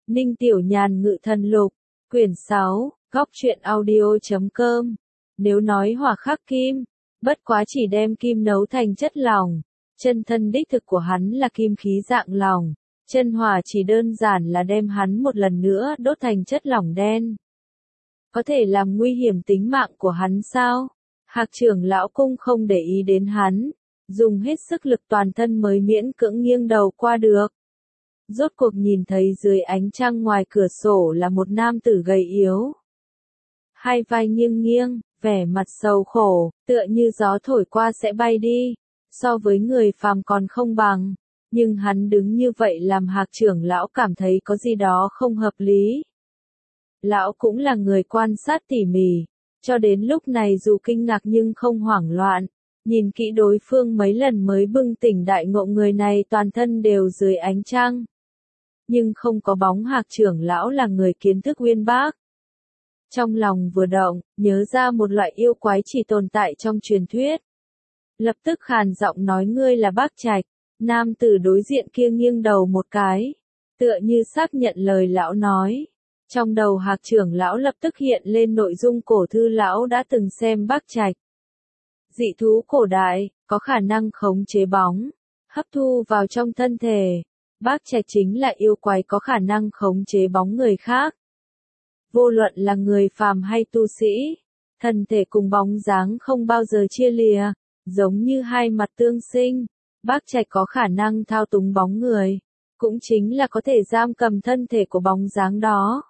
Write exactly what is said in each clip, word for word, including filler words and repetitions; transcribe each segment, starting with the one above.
Ninh Tiểu Nhàn Ngự Thần Lục, quyển sáu, góc truyện audio.com. Nếu nói hỏa khắc kim, bất quá chỉ đem kim nấu thành chất lỏng, chân thân đích thực của hắn là kim khí dạng lỏng, chân hỏa chỉ đơn giản là đem hắn một lần nữa đốt thành chất lỏng đen. Có thể làm nguy hiểm tính mạng của hắn sao? Hạc trưởng lão cung không để ý đến hắn, dùng hết sức lực toàn thân mới miễn cưỡng nghiêng đầu qua được. Rốt cuộc nhìn thấy dưới ánh trăng ngoài cửa sổ là một nam tử gầy yếu. Hai vai nghiêng nghiêng, vẻ mặt sầu khổ, tựa như gió thổi qua sẽ bay đi, so với người phàm còn không bằng, nhưng hắn đứng như vậy làm Hạc trưởng lão cảm thấy có gì đó không hợp lý. Lão cũng là người quan sát tỉ mỉ, cho đến lúc này dù kinh ngạc nhưng không hoảng loạn, nhìn kỹ đối phương mấy lần mới bừng tỉnh đại ngộ người này toàn thân đều dưới ánh trăng. Nhưng không có bóng Hạc trưởng lão là người kiến thức uyên bác. Trong lòng vừa động, nhớ ra một loại yêu quái chỉ tồn tại trong truyền thuyết. Lập tức khàn giọng nói ngươi là Bác Trạch, nam tử đối diện kia nghiêng đầu một cái, tựa như xác nhận lời lão nói. Trong đầu Hạc trưởng lão lập tức hiện lên nội dung cổ thư lão đã từng xem Bác Trạch. Dị thú cổ đại, có khả năng khống chế bóng, hấp thu vào trong thân thể. Bác Trạch chính là yêu quái có khả năng khống chế bóng người khác. Vô luận là người phàm hay tu sĩ, thân thể cùng bóng dáng không bao giờ chia lìa, giống như hai mặt tương sinh. Bác Trạch có khả năng thao túng bóng người, cũng chính là có thể giam cầm thân thể của bóng dáng đó.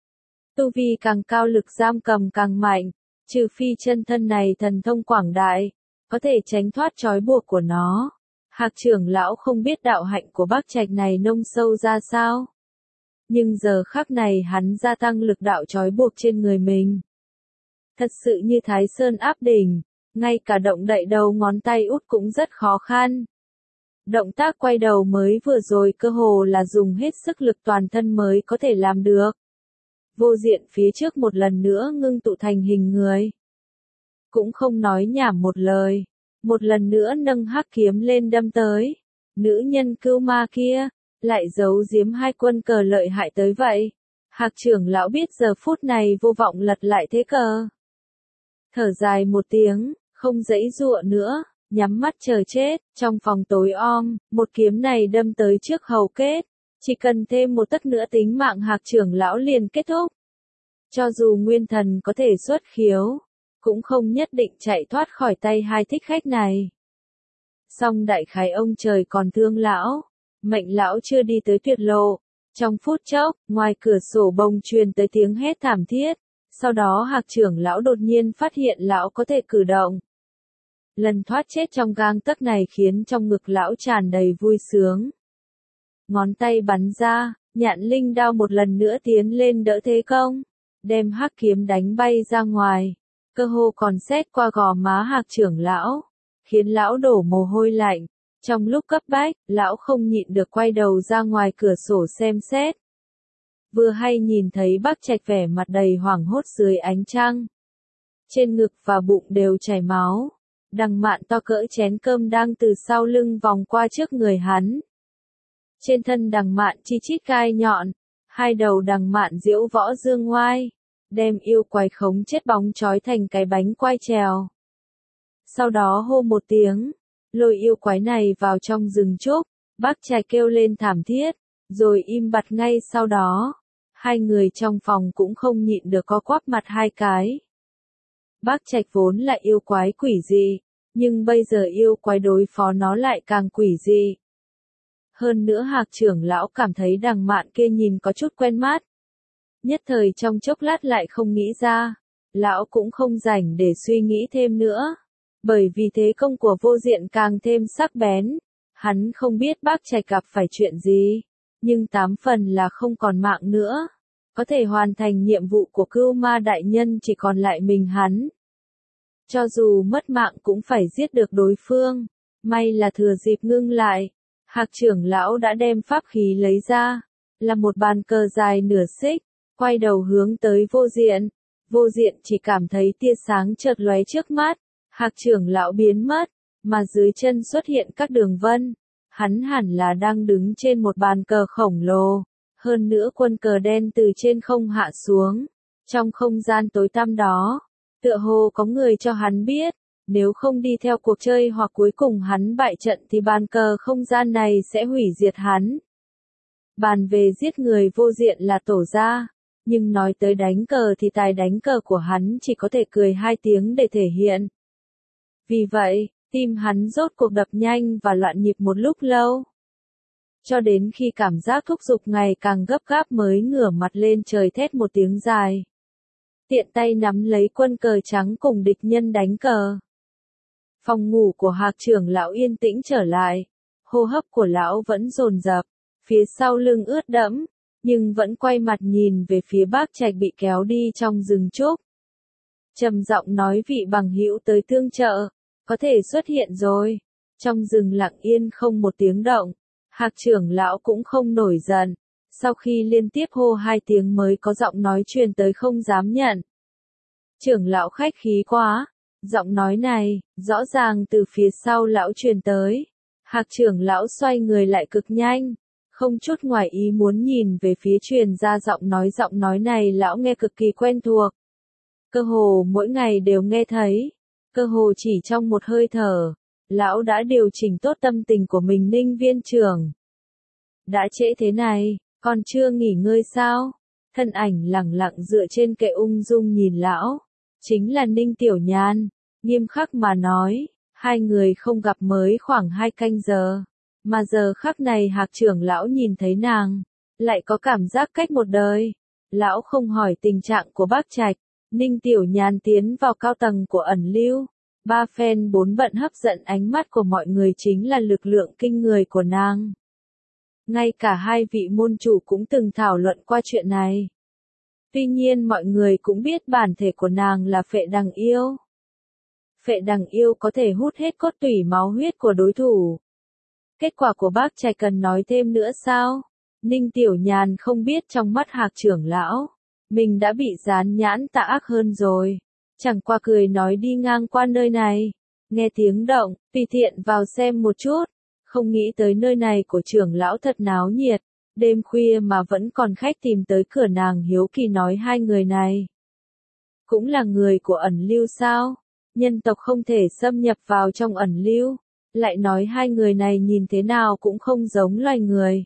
Tu vi càng cao lực giam cầm càng mạnh, trừ phi chân thân này thần thông quảng đại, có thể tránh thoát trói buộc của nó. Hạc trưởng lão không biết đạo hạnh của Bác Trạch này nông sâu ra sao. Nhưng giờ khắc này hắn gia tăng lực đạo trói buộc trên người mình. Thật sự như Thái Sơn áp đỉnh, ngay cả động đậy đầu ngón tay út cũng rất khó khăn. Động tác quay đầu mới vừa rồi cơ hồ là dùng hết sức lực toàn thân mới có thể làm được. Vô diện phía trước một lần nữa ngưng tụ thành hình người. Cũng không nói nhảm một lời, một lần nữa nâng hắc kiếm lên đâm tới. Nữ nhân cưu ma kia, lại giấu giếm hai quân cờ lợi hại tới vậy. Hạc trưởng lão biết giờ phút này vô vọng lật lại thế cờ. Thở dài một tiếng, không giãy giụa nữa, nhắm mắt chờ chết, trong phòng tối om, một kiếm này đâm tới trước hầu kết. Chỉ cần thêm một tấc nữa tính mạng Hạc trưởng lão liền kết thúc. Cho dù nguyên thần có thể xuất khiếu, cũng không nhất định chạy thoát khỏi tay hai thích khách này. Song đại khái ông trời còn thương lão, mệnh lão chưa đi tới tuyệt lộ. Trong phút chốc, ngoài cửa sổ bông truyền tới tiếng hét thảm thiết, sau đó Hạc trưởng lão đột nhiên phát hiện lão có thể cử động. Lần thoát chết trong gang tấc này khiến trong ngực lão tràn đầy vui sướng. Ngón tay bắn ra, nhạn linh đao một lần nữa tiến lên đỡ thế công, đem hắc kiếm đánh bay ra ngoài, cơ hồ còn xét qua gò má Hạc trưởng lão, khiến lão đổ mồ hôi lạnh. Trong lúc cấp bách, lão không nhịn được quay đầu ra ngoài cửa sổ xem xét. Vừa hay nhìn thấy Bác Trạch vẻ mặt đầy hoảng hốt dưới ánh trăng. Trên ngực và bụng đều chảy máu, đằng mạn to cỡ chén cơm đang từ sau lưng vòng qua trước người hắn. Trên thân đằng mạn chi chít gai nhọn, hai đầu đằng mạn diễu võ dương ngoai, đem yêu quái khống chết bóng trói thành cái bánh quai trèo. Sau đó hô một tiếng, lôi yêu quái này vào trong rừng trúc. Bác Trạch kêu lên thảm thiết, rồi im bặt ngay sau đó. Hai người trong phòng cũng không nhịn được co quắp mặt hai cái. Bác Trạch vốn là yêu quái quỷ dị, nhưng bây giờ yêu quái đối phó nó lại càng quỷ dị. Hơn nữa Hạc trưởng lão cảm thấy đằng mạn kia nhìn có chút quen mắt. Nhất thời trong chốc lát lại không nghĩ ra, lão cũng không rảnh để suy nghĩ thêm nữa. Bởi vì thế công của vô diện càng thêm sắc bén, hắn không biết Bác Trạch gặp phải chuyện gì, nhưng tám phần là không còn mạng nữa. Có thể hoàn thành nhiệm vụ của Cưu Ma đại nhân chỉ còn lại mình hắn. Cho dù mất mạng cũng phải giết được đối phương, may là thừa dịp ngưng lại. Hạc trưởng lão đã đem pháp khí lấy ra, là một bàn cờ dài nửa xích, quay đầu hướng tới vô diện. Vô diện chỉ cảm thấy tia sáng chợt lóe trước mắt, Hạc trưởng lão biến mất, mà dưới chân xuất hiện các đường vân. Hắn hẳn là đang đứng trên một bàn cờ khổng lồ, Hơn nữa quân cờ đen từ trên không hạ xuống. Trong không gian tối tăm đó, tựa hồ có người cho hắn biết, nếu không đi theo cuộc chơi hoặc cuối cùng hắn bại trận thì bàn cờ không gian này sẽ hủy diệt hắn. Bàn về giết người vô diện là tổ gia, nhưng nói tới đánh cờ thì tài đánh cờ của hắn chỉ có thể cười hai tiếng để thể hiện. Vì vậy, tim hắn rốt cuộc đập nhanh và loạn nhịp một lúc lâu. Cho đến khi cảm giác thúc giục ngày càng gấp gáp mới ngửa mặt lên trời thét một tiếng dài. Tiện tay nắm lấy quân cờ trắng cùng địch nhân đánh cờ. Phòng ngủ của Hạc trưởng lão yên tĩnh trở lại, hô hấp của lão vẫn dồn dập, phía sau lưng ướt đẫm, nhưng vẫn quay mặt nhìn về phía Bác Trạch bị kéo đi trong rừng trúc. Trầm giọng nói vị bằng hữu tới tương trợ, có thể xuất hiện rồi. Trong rừng lặng yên không một tiếng động, Hạc trưởng lão cũng không nổi giận, sau khi liên tiếp hô hai tiếng mới có giọng nói truyền tới không dám nhận. Trưởng lão khách khí quá, giọng nói này, rõ ràng từ phía sau lão truyền tới. Hạc trưởng lão xoay người lại cực nhanh, không chút ngoài ý muốn nhìn về phía truyền ra giọng nói giọng nói này lão nghe cực kỳ quen thuộc. Cơ hồ mỗi ngày đều nghe thấy, cơ hồ chỉ trong một hơi thở, lão đã điều chỉnh tốt tâm tình của mình. Ninh viên trưởng. Đã trễ thế này, còn chưa nghỉ ngơi sao? Thân ảnh lẳng lặng dựa trên kệ ung dung nhìn lão. Chính là Ninh Tiểu Nhan, nghiêm khắc mà nói, hai người không gặp mới khoảng hai canh giờ. Mà giờ khắc này Hạc trưởng lão nhìn thấy nàng, lại có cảm giác cách một đời. Lão không hỏi tình trạng của Bác Trạch, Ninh Tiểu Nhan tiến vào cao tầng của ẩn lưu. Ba phen bốn bận hấp dẫn ánh mắt của mọi người chính là lực lượng kinh người của nàng. Ngay cả hai vị môn chủ cũng từng thảo luận qua chuyện này. Tuy nhiên mọi người cũng biết bản thể của nàng là phệ đằng yêu. Phệ đằng yêu có thể hút hết cốt tủy máu huyết của đối thủ. Kết quả của Bác Trạch cần nói thêm nữa sao? Ninh Tiểu Nhàn không biết trong mắt Hạc trưởng lão, mình đã bị dán nhãn tà ác hơn rồi. Chẳng qua cười nói đi ngang qua nơi này, nghe tiếng động, tùy tiện vào xem một chút, không nghĩ tới nơi này của trưởng lão thật náo nhiệt, đêm khuya mà vẫn còn khách tìm tới cửa. Nàng hiếu kỳ nói hai người này cũng là người của ẩn lưu sao? Nhân tộc không thể xâm nhập vào trong ẩn lưu, lại nói hai người này nhìn thế nào cũng không giống loài người.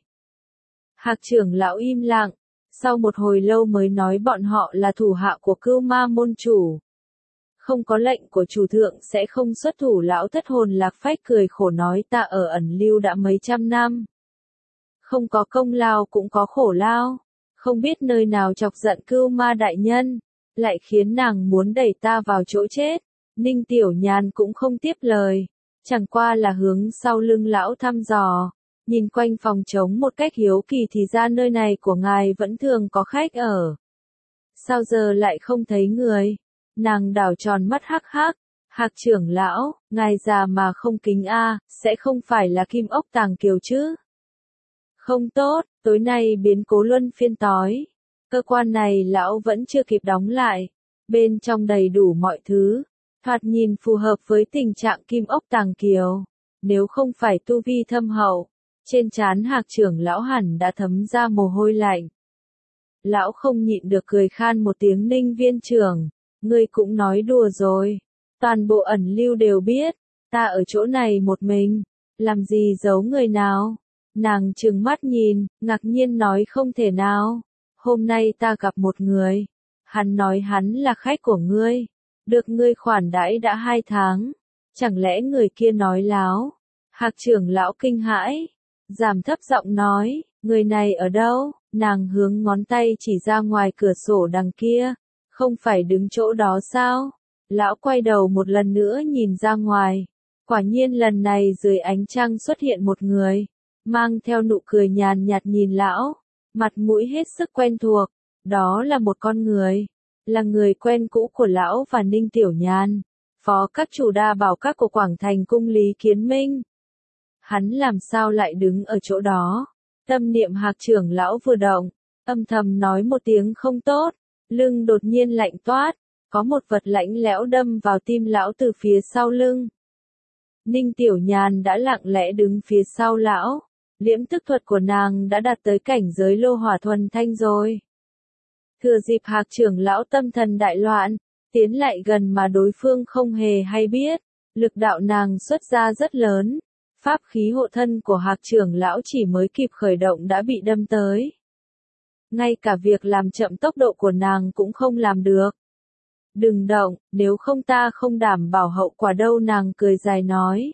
Hạc trưởng lão im lặng, sau một hồi lâu mới nói bọn họ là thủ hạ của Cưu Ma môn chủ. Không có lệnh của chủ thượng sẽ không xuất thủ. Lão thất hồn lạc phách cười khổ nói ta ở ẩn lưu đã mấy trăm năm. Không có công lao cũng có khổ lao, không biết nơi nào chọc giận Cưu Ma đại nhân, lại khiến nàng muốn đẩy ta vào chỗ chết. Ninh Tiểu Nhàn cũng không tiếp lời, chẳng qua là hướng sau lưng lão thăm dò, nhìn quanh phòng trống một cách hiếu kỳ. Thì ra nơi này của ngài vẫn thường có khách ở. Sao giờ lại không thấy người? Nàng đảo tròn mắt hắc hắc. Hạc trưởng lão, ngài già mà không kính a, sẽ không phải là Kim Ốc Tàng Kiều chứ? Không tốt, tối nay biến cố luân phiên tối. Cơ quan này lão vẫn chưa kịp đóng lại. Bên trong đầy đủ mọi thứ, thoạt nhìn phù hợp với tình trạng Kim Ốc Tàng Kiều. Nếu không phải tu vi thâm hậu, trên trán Hạc trưởng lão hẳn đã thấm ra mồ hôi lạnh. Lão không nhịn được cười khan một tiếng. Ninh viên trưởng, ngươi cũng nói đùa rồi. Toàn bộ ẩn lưu đều biết, ta ở chỗ này một mình, làm gì giấu người nào? Nàng trừng mắt nhìn, ngạc nhiên nói không thể nào. Hôm nay ta gặp một người, hắn nói hắn là khách của ngươi, được ngươi khoản đãi đã hai tháng. Chẳng lẽ người kia nói láo? Hạc trưởng lão kinh hãi, giảm thấp giọng nói, người này ở đâu? Nàng hướng ngón tay chỉ ra ngoài cửa sổ đằng kia, không phải đứng chỗ đó sao? Lão quay đầu một lần nữa nhìn ra ngoài, quả nhiên lần này dưới ánh trăng xuất hiện một người, mang theo nụ cười nhàn nhạt nhìn lão, mặt mũi hết sức quen thuộc. Đó là một con người, là người quen cũ của lão và Ninh Tiểu Nhan, phó các chủ đa bảo các của Quảng Thành cung Lý Kiến Minh. Hắn làm sao lại đứng ở chỗ đó? Tâm niệm Hạc trưởng lão vừa động, âm thầm nói một tiếng không tốt, lưng đột nhiên lạnh toát, có một vật lạnh lẽo đâm vào tim lão từ phía sau lưng. Ninh Tiểu Nhàn đã lặng lẽ đứng phía sau lão, liễm tức thuật của nàng đã đạt tới cảnh giới lô hỏa thuần thanh rồi. Thừa dịp Hạc trưởng lão tâm thần đại loạn, tiến lại gần mà đối phương không hề hay biết, lực đạo nàng xuất ra rất lớn, pháp khí hộ thân của Hạc trưởng lão chỉ mới kịp khởi động đã bị đâm tới. Ngay cả việc làm chậm tốc độ của nàng cũng không làm được. Đừng động, nếu không ta không đảm bảo hậu quả đâu, nàng cười dài nói.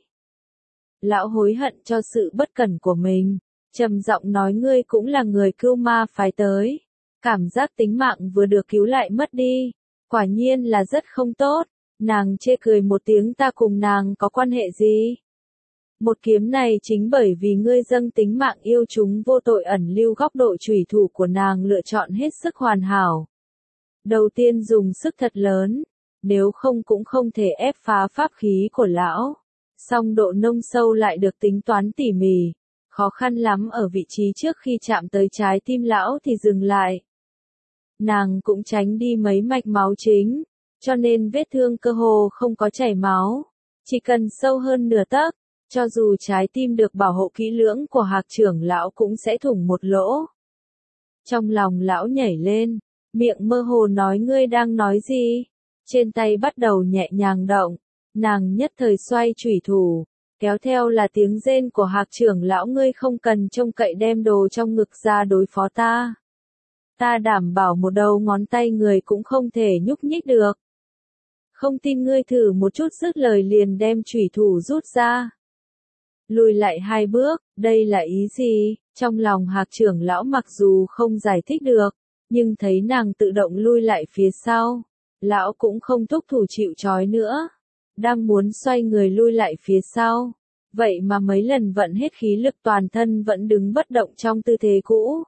Lão hối hận cho sự bất cẩn của mình, trầm giọng nói, ngươi cũng là người cưu ma phái tới. Cảm giác tính mạng vừa được cứu lại mất đi, quả nhiên là rất không tốt. Nàng chê cười một tiếng, ta cùng nàng có quan hệ gì? Một kiếm này chính bởi vì ngươi dâng tính mạng yêu chúng vô tội ẩn lưu, góc độ chủy thủ của nàng lựa chọn hết sức hoàn hảo. Đầu tiên dùng sức thật lớn, nếu không cũng không thể ép phá pháp khí của lão. Song độ nông sâu lại được tính toán tỉ mỉ, khó khăn lắm ở vị trí trước khi chạm tới trái tim lão thì dừng lại. Nàng cũng tránh đi mấy mạch máu chính, cho nên vết thương cơ hồ không có chảy máu, chỉ cần sâu hơn nửa tấc, cho dù trái tim được bảo hộ kỹ lưỡng của Hạc trưởng lão cũng sẽ thủng một lỗ. Trong lòng lão nhảy lên, miệng mơ hồ nói, ngươi đang nói gì? Trên tay bắt đầu nhẹ nhàng động, nàng nhất thời xoay chủy thủ, kéo theo là tiếng rên của Hạc trưởng lão, ngươi không cần trông cậy đem đồ trong ngực ra đối phó ta. Ta đảm bảo một đầu ngón tay người cũng không thể nhúc nhích được. Không tin ngươi thử một chút, dứt lời liền đem chủy thủ rút ra. Lùi lại hai bước, đây là ý gì? Trong lòng Hạc trưởng lão mặc dù không giải thích được, nhưng thấy nàng tự động lui lại phía sau, lão cũng không thúc thủ chịu trói nữa. Đang muốn xoay người lui lại phía sau, vậy mà mấy lần vận hết khí lực toàn thân vẫn đứng bất động trong tư thế cũ.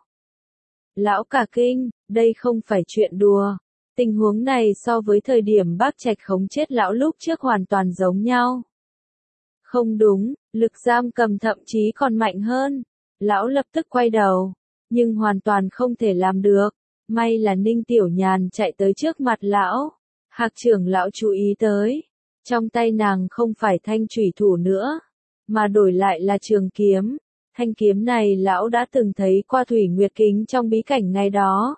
Lão cả kinh, đây không phải chuyện đùa. Tình huống này so với thời điểm Bác Trạch khống chết lão lúc trước hoàn toàn giống nhau. Không đúng, lực giam cầm thậm chí còn mạnh hơn. Lão lập tức quay đầu, nhưng hoàn toàn không thể làm được. May là Ninh Tiểu Nhàn chạy tới trước mặt lão. Hạc trưởng lão chú ý tới, trong tay nàng không phải thanh chủy thủ nữa, mà đổi lại là trường kiếm. Thanh kiếm này lão đã từng thấy qua Thủy Nguyệt Kính trong bí cảnh ngày đó.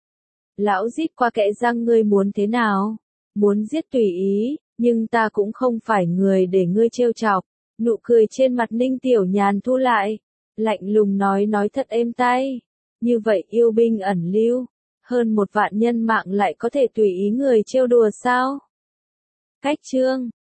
Lão rít qua kẽ răng, ngươi muốn thế nào? Muốn giết tùy ý, nhưng ta cũng không phải người để ngươi trêu chọc. Nụ cười trên mặt Ninh Tiểu Nhàn thu lại, lạnh lùng nói nói thật êm tai. Như vậy yêu binh ẩn lưu, hơn một vạn nhân mạng lại có thể tùy ý người trêu đùa sao? Cách chương